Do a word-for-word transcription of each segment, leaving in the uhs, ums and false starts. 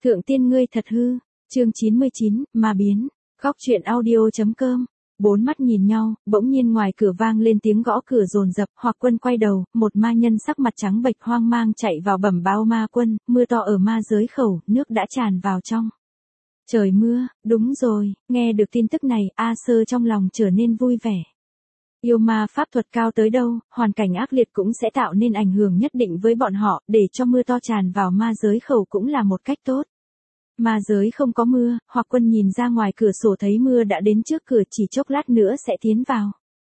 Thượng tiên ngươi thật hư, chương chín mươi chín, ma biến, góc truyện audio.com. Bốn mắt nhìn nhau, bỗng nhiên ngoài cửa vang lên tiếng gõ cửa dồn dập, Hoặc Quân quay đầu, một ma nhân sắc mặt trắng bệch hoang mang chạy vào bẩm báo ma quân, mưa to ở ma giới khẩu, nước đã tràn vào trong. Trời mưa, đúng rồi, nghe được tin tức này, A Sơ trong lòng trở nên vui vẻ. Yêu ma pháp thuật cao tới đâu, hoàn cảnh ác liệt cũng sẽ tạo nên ảnh hưởng nhất định với bọn họ, để cho mưa to tràn vào ma giới khẩu cũng là một cách tốt. Ma giới không có mưa, Hoặc Quân nhìn ra ngoài cửa sổ thấy mưa đã đến trước cửa, chỉ chốc lát nữa sẽ tiến vào.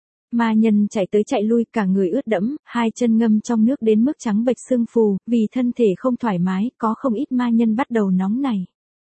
Ma nhân chạy tới chạy lui, cả người ướt đẫm, hai chân ngâm trong nước đến mức trắng bệch sưng phù, vì thân thể không thoải mái, có không ít ma nhân bắt đầu nóng nảy.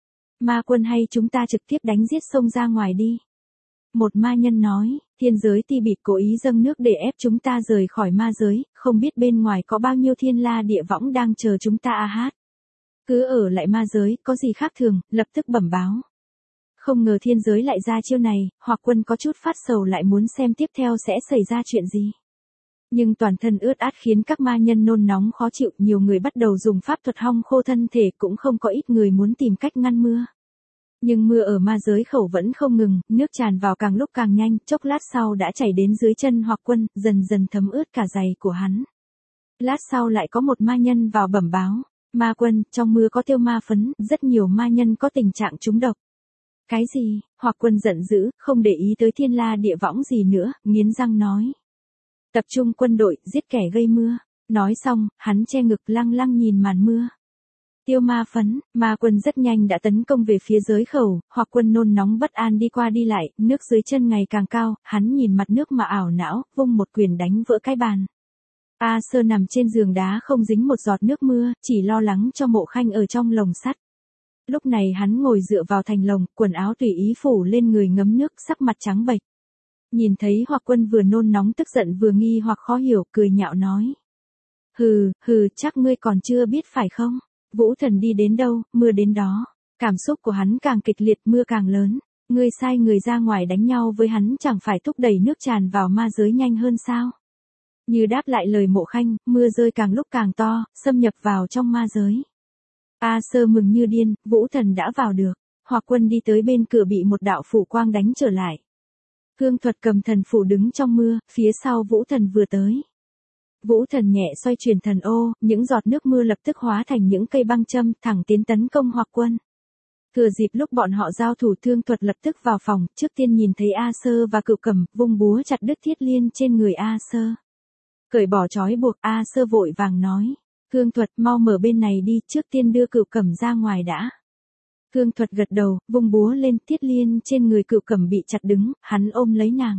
Ma quân hay chúng ta trực tiếp đánh giết xông ra ngoài đi. Một ma nhân nói, thiên giới ti bịt cố ý dâng nước để ép chúng ta rời khỏi ma giới, không biết bên ngoài có bao nhiêu thiên la địa võng đang chờ chúng ta a hát. Cứ ở lại ma giới, có gì khác thường, lập tức bẩm báo. Không ngờ thiên giới lại ra chiêu này, Hoặc Quân có chút phát sầu lại muốn xem tiếp theo sẽ xảy ra chuyện gì. Nhưng toàn thân ướt át khiến các ma nhân nôn nóng khó chịu, nhiều người bắt đầu dùng pháp thuật hong khô thân thể, cũng không có ít người muốn tìm cách ngăn mưa. Nhưng mưa ở ma giới khẩu vẫn không ngừng, nước tràn vào càng lúc càng nhanh, chốc lát sau đã chảy đến dưới chân Hoặc Quân, dần dần thấm ướt cả giày của hắn. Lát sau lại có một ma nhân vào bẩm báo. Ma quân, trong mưa có tiêu ma phấn, rất nhiều ma nhân có tình trạng trúng độc. Cái gì? Hoặc Quân giận dữ, không để ý tới thiên la địa võng gì nữa, nghiến răng nói. Tập trung quân đội, giết kẻ gây mưa. Nói xong, hắn che ngực lăng lăng nhìn màn mưa. Tiêu ma phấn, ma quân rất nhanh đã tấn công về phía giới khẩu, Hoặc Quân nôn nóng bất an đi qua đi lại, nước dưới chân ngày càng cao, hắn nhìn mặt nước mà ảo não, vung một quyền đánh vỡ cái bàn. A Sơ nằm trên giường đá không dính một giọt nước mưa, chỉ lo lắng cho Mộ Khanh ở trong lồng sắt. Lúc này hắn ngồi dựa vào thành lồng, quần áo tùy ý phủ lên người ngấm nước, sắc mặt trắng bệch. Nhìn thấy Hoặc Quân vừa nôn nóng tức giận vừa nghi hoặc khó hiểu, cười nhạo nói. Hừ, hừ, chắc ngươi còn chưa biết phải không? Vũ thần đi đến đâu, mưa đến đó. Cảm xúc của hắn càng kịch liệt, mưa càng lớn. Ngươi sai người ra ngoài đánh nhau với hắn chẳng phải thúc đẩy nước tràn vào ma giới nhanh hơn sao? Như đáp lại lời Mộ Khanh, mưa rơi càng lúc càng to, xâm nhập vào trong ma giới. A Sơ mừng như điên, Vũ thần đã vào được. Hoặc Quân đi tới bên cửa bị một đạo phủ quang đánh trở lại. Cương Thuật cầm thần phủ đứng trong mưa, phía sau Vũ thần vừa tới. Vũ thần nhẹ xoay chuyển thần ô, những giọt nước mưa lập tức hóa thành những cây băng châm, thẳng tiến tấn công Hoặc Quân. Thừa dịp lúc bọn họ giao thủ, Thương Thuật lập tức vào phòng, trước tiên nhìn thấy A Sơ và Cửu Cẩm, vung búa chặt đứt thiết liên trên người A Sơ. Cởi bỏ trói buộc, A Sơ vội vàng nói. Thương Thuật, mau mở bên này đi, trước tiên đưa Cửu Cẩm ra ngoài đã. Thương Thuật gật đầu, vung búa lên, thiết liên trên người Cửu Cẩm bị chặt đứng, hắn ôm lấy nàng.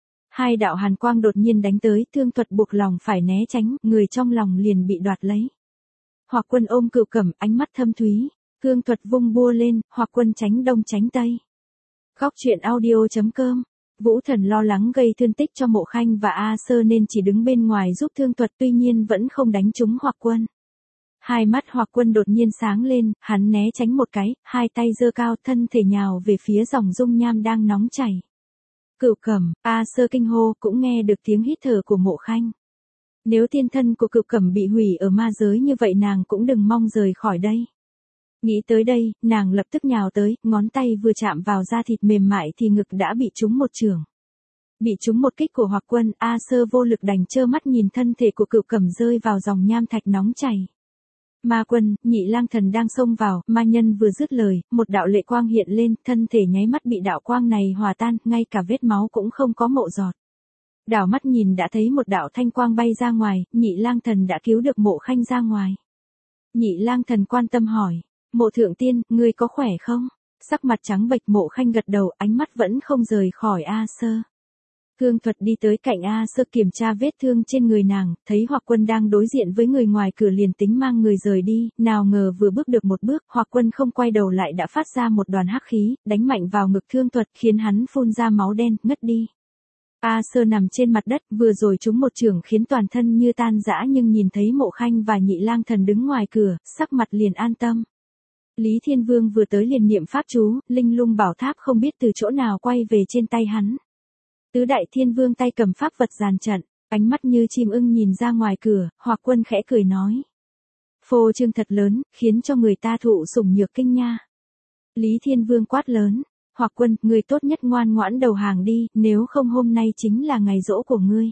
Hai đạo hàn quang đột nhiên đánh tới, Thương Thuật buộc lòng phải né tránh, người trong lòng liền bị đoạt lấy. Hoặc Quân ôm Cửu Cẩm, ánh mắt thâm thúy. Thương Thuật vung búa lên, Hoặc Quân tránh đông tránh tây. Góc truyện audio.com. Vũ thần lo lắng gây thương tích cho Mộ Khanh và A Sơ nên chỉ đứng bên ngoài giúp Thương Thuật, tuy nhiên vẫn không đánh trúng Hoặc Quân. Hai mắt Hoặc Quân đột nhiên sáng lên, hắn né tránh một cái, hai tay giơ cao, thân thể nhào về phía dòng dung nham đang nóng chảy. Cửu Cẩm, A Sơ kinh hô, cũng nghe được tiếng hít thở của Mộ Khanh. Nếu tiên thân của Cửu Cẩm bị hủy ở ma giới như vậy nàng cũng đừng mong rời khỏi đây. Nghĩ tới đây, nàng lập tức nhào tới, ngón tay vừa chạm vào da thịt mềm mại thì ngực đã bị trúng một chưởng. Bị trúng một kích của Hoặc Quân, A Sơ vô lực đành trơ mắt nhìn thân thể của Cửu Cẩm rơi vào dòng nham thạch nóng chảy. Ma quân, Nhị Lang Thần đang xông vào, ma nhân vừa dứt lời, một đạo lệ quang hiện lên, thân thể nháy mắt bị đạo quang này hòa tan, ngay cả vết máu cũng không có mộ giọt. Đảo mắt nhìn đã thấy một đạo thanh quang bay ra ngoài, Nhị Lang Thần đã cứu được Mộ Khanh ra ngoài. Nhị Lang Thần quan tâm hỏi. Mộ thượng tiên, ngươi có khỏe không? Sắc mặt trắng bệch, Mộ Khanh gật đầu, ánh mắt vẫn không rời khỏi A Sơ. Thương Thuật đi tới cạnh A Sơ kiểm tra vết thương trên người nàng, thấy Hoặc Quân đang đối diện với người ngoài cửa liền tính mang người rời đi, nào ngờ vừa bước được một bước, Hoặc Quân không quay đầu lại đã phát ra một đoàn hắc khí, đánh mạnh vào ngực Thương Thuật khiến hắn phun ra máu đen, ngất đi. A Sơ nằm trên mặt đất, vừa rồi trúng một chưởng khiến toàn thân như tan rã nhưng nhìn thấy Mộ Khanh và Nhị Lang Thần đứng ngoài cửa, sắc mặt liền an tâm. Lý Thiên Vương vừa tới liền niệm pháp chú, linh lung bảo tháp không biết từ chỗ nào quay về trên tay hắn. Tứ đại thiên vương tay cầm pháp vật dàn trận, ánh mắt như chim ưng nhìn ra ngoài cửa, Hoặc Quân khẽ cười nói. phô trương thật lớn, khiến cho người ta thụ sủng nhược kinh nha. Lý Thiên Vương quát lớn, Hoặc Quân, ngươi tốt nhất ngoan ngoãn đầu hàng đi, nếu không hôm nay chính là ngày giỗ của ngươi.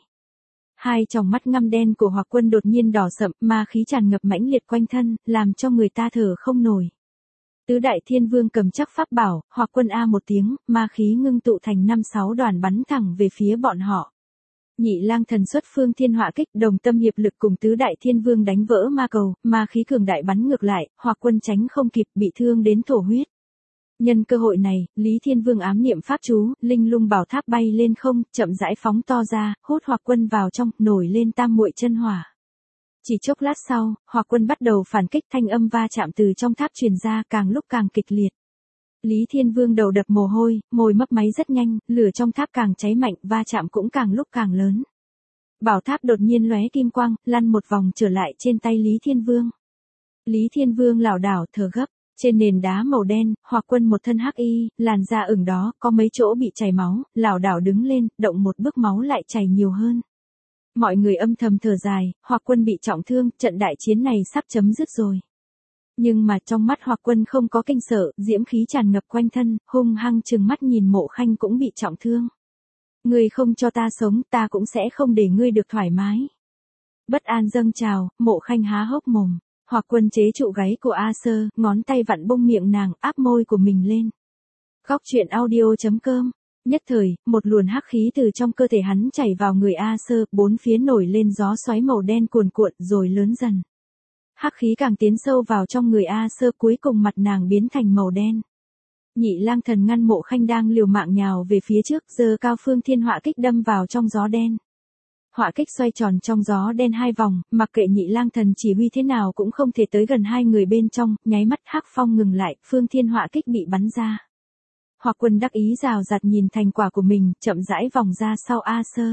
Hai tròng mắt ngăm đen của Hoặc Quân đột nhiên đỏ sậm, ma khí tràn ngập mãnh liệt quanh thân, làm cho người ta thở không nổi. Tứ đại thiên vương cầm chắc pháp bảo, Hoặc Quân a một tiếng, ma khí ngưng tụ thành năm sáu đoàn bắn thẳng về phía bọn họ. Nhị lang thần xuất phương thiên họa kích, đồng tâm hiệp lực cùng tứ đại thiên vương đánh vỡ ma cầu, ma khí cường đại bắn ngược lại, Hoặc Quân tránh không kịp, bị thương đến thổ huyết. Nhân cơ hội này, Lý Thiên Vương ám niệm pháp chú, linh lung bảo tháp bay lên không, chậm rãi phóng to ra, hút Hoặc Quân vào trong, nổi lên tam muội chân hỏa. Chỉ chốc lát sau, Hoặc Quân bắt đầu phản kích, thanh âm va chạm từ trong tháp truyền ra, càng lúc càng kịch liệt. Lý Thiên Vương đầu đập mồ hôi, môi mấp máy rất nhanh, lửa trong tháp càng cháy mạnh, va chạm cũng càng lúc càng lớn. Bảo tháp đột nhiên lóe kim quang, lăn một vòng trở lại trên tay Lý Thiên Vương. Lý Thiên Vương lảo đảo thở gấp. Trên nền đá màu đen, Hoặc Quân một thân hắc y, làn da ửng đó, có mấy chỗ bị chảy máu, lảo đảo đứng lên, động một bước máu lại chảy nhiều hơn. Mọi người âm thầm thở dài, Hoặc Quân bị trọng thương, trận đại chiến này sắp chấm dứt rồi. Nhưng mà trong mắt Hoặc Quân không có kinh sợ, diễm khí tràn ngập quanh thân, hung hăng trừng mắt nhìn Mộ Khanh cũng bị trọng thương. Ngươi không cho ta sống, ta cũng sẽ không để ngươi được thoải mái. Bất an dâng trào, Mộ Khanh há hốc mồm. Hoặc Quân chế trụ gáy của A Sơ, ngón tay vặn bông miệng nàng, áp môi của mình lên. Góc truyện audio chấm com. Nhất thời, một luồn hắc khí từ trong cơ thể hắn chảy vào người A Sơ, bốn phía nổi lên gió xoáy màu đen cuồn cuộn rồi lớn dần. Hắc khí càng tiến sâu vào trong người A Sơ, cuối cùng mặt nàng biến thành màu đen. Nhị lang thần ngăn Mộ Khanh đang liều mạng nhào về phía trước, giơ cao phương thiên họa kích đâm vào trong gió đen. Họa kích xoay tròn trong gió đen hai vòng, mặc kệ nhị lang thần chỉ huy thế nào cũng không thể tới gần hai người bên trong, nháy mắt hắc phong ngừng lại, phương thiên họa kích bị bắn ra. Hoặc Quân đắc ý rào rạt nhìn thành quả của mình, chậm rãi vòng ra sau A Sơ.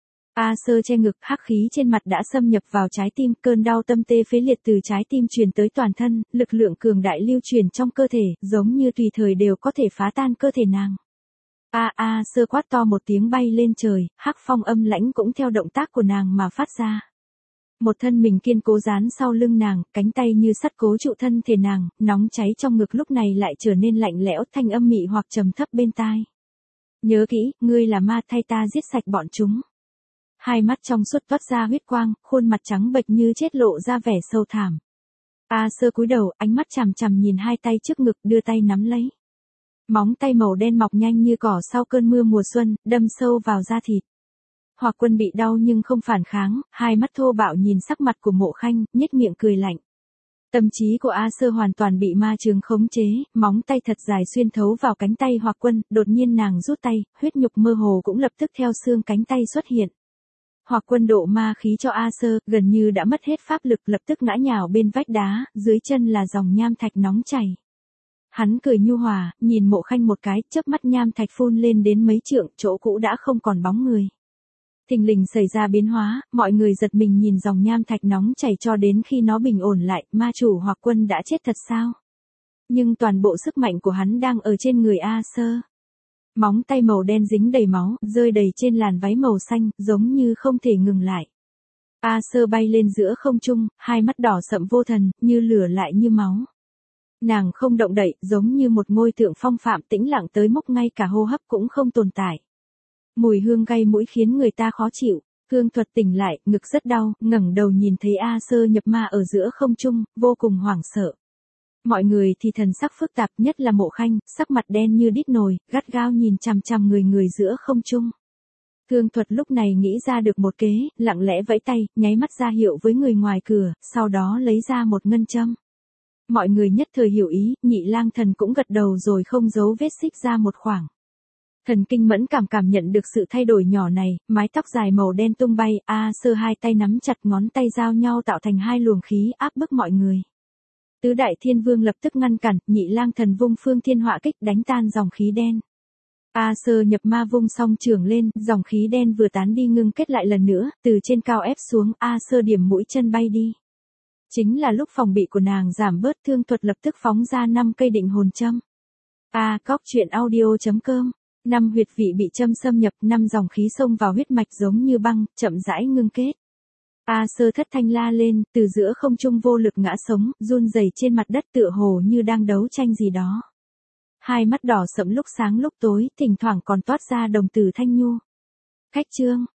A Sơ che ngực, hắc khí trên mặt đã xâm nhập vào trái tim, cơn đau tâm tê phế liệt từ trái tim truyền tới toàn thân, lực lượng cường đại lưu truyền trong cơ thể, giống như tùy thời đều có thể phá tan cơ thể nàng. A A Sơ quát to một tiếng bay lên trời, hắc phong âm lãnh cũng theo động tác của nàng mà phát ra. Một thân mình kiên cố dán sau lưng nàng, cánh tay như sắt cố trụ thân thể nàng, nóng cháy trong ngực lúc này lại trở nên lạnh lẽo, thanh âm mị hoặc trầm thấp bên tai. Nhớ kỹ, ngươi là ma, thay ta giết sạch bọn chúng. Hai mắt trong suốt toát ra huyết quang, khuôn mặt trắng bệch như chết lộ ra vẻ sâu thảm. A Sơ cúi đầu, ánh mắt chằm chằm nhìn hai tay trước ngực, đưa tay nắm lấy. Móng tay màu đen mọc nhanh như cỏ sau cơn mưa mùa xuân, đâm sâu vào da thịt. Hoặc Quân bị đau nhưng không phản kháng, hai mắt thô bạo nhìn sắc mặt của Mộ Khanh, nhếch miệng cười lạnh. Tâm trí của A Sơ hoàn toàn bị ma chướng khống chế, móng tay thật dài xuyên thấu vào cánh tay Hoặc Quân, đột nhiên nàng rút tay, huyết nhục mơ hồ cũng lập tức theo xương cánh tay xuất hiện. Hoặc Quân độ ma khí cho A Sơ, gần như đã mất hết pháp lực, lập tức ngã nhào bên vách đá, dưới chân là dòng nham thạch nóng chảy. Hắn cười nhu hòa, nhìn Mộ Khanh một cái, chớp mắt nham thạch phun lên đến mấy trượng, chỗ cũ đã không còn bóng người. Thình lình xảy ra biến hóa, mọi người giật mình nhìn dòng nham thạch nóng chảy cho đến khi nó bình ổn lại, ma chủ Hoặc Quân đã chết thật sao? Nhưng toàn bộ sức mạnh của hắn đang ở trên người A Sơ. Móng tay màu đen dính đầy máu, rơi đầy trên làn váy màu xanh, giống như không thể ngừng lại. A Sơ bay lên giữa không trung, hai mắt đỏ sậm vô thần, như lửa lại như máu. Nàng không động đậy, giống như một ngôi tượng phong phạm tĩnh lặng tới mức ngay cả hô hấp cũng không tồn tại. Mùi hương gây mũi khiến người ta khó chịu, Cương Thuật tỉnh lại, ngực rất đau, ngẩng đầu nhìn thấy A Sơ nhập ma ở giữa không trung, vô cùng hoảng sợ. Mọi người thì thần sắc phức tạp, nhất là Mộ Khanh, sắc mặt đen như đít nồi, gắt gao nhìn chằm chằm người người giữa không trung. Cương Thuật lúc này nghĩ ra được một kế, lặng lẽ vẫy tay, nháy mắt ra hiệu với người ngoài cửa, sau đó lấy ra một ngân châm. Mọi người nhất thời hiểu ý, nhị lang thần cũng gật đầu rồi không giấu vết xích ra một khoảng. Thần kinh mẫn cảm cảm nhận được sự thay đổi nhỏ này, mái tóc dài màu đen tung bay, A Sơ hai tay nắm chặt ngón tay giao nhau tạo thành hai luồng khí áp bức mọi người. Tứ đại thiên vương lập tức ngăn cản, nhị lang thần vung phương thiên họa kích đánh tan dòng khí đen. A Sơ nhập ma vung song trường lên, dòng khí đen vừa tán đi ngưng kết lại lần nữa, từ trên cao ép xuống, A Sơ điểm mũi chân bay đi. Chính là lúc phòng bị của nàng giảm bớt, Thương Thuật lập tức phóng ra năm cây định hồn châm. A Cóc truyện audio chấm com. Năm huyệt vị bị châm xâm nhập, năm dòng khí xông vào huyết mạch giống như băng, chậm rãi ngưng kết. A Sơ thất thanh la lên, từ giữa không trung vô lực ngã sống, run rẩy trên mặt đất tựa hồ như đang đấu tranh gì đó. Hai mắt đỏ sẫm lúc sáng lúc tối, thỉnh thoảng còn toát ra đồng tử thanh nhu. Khách Trương,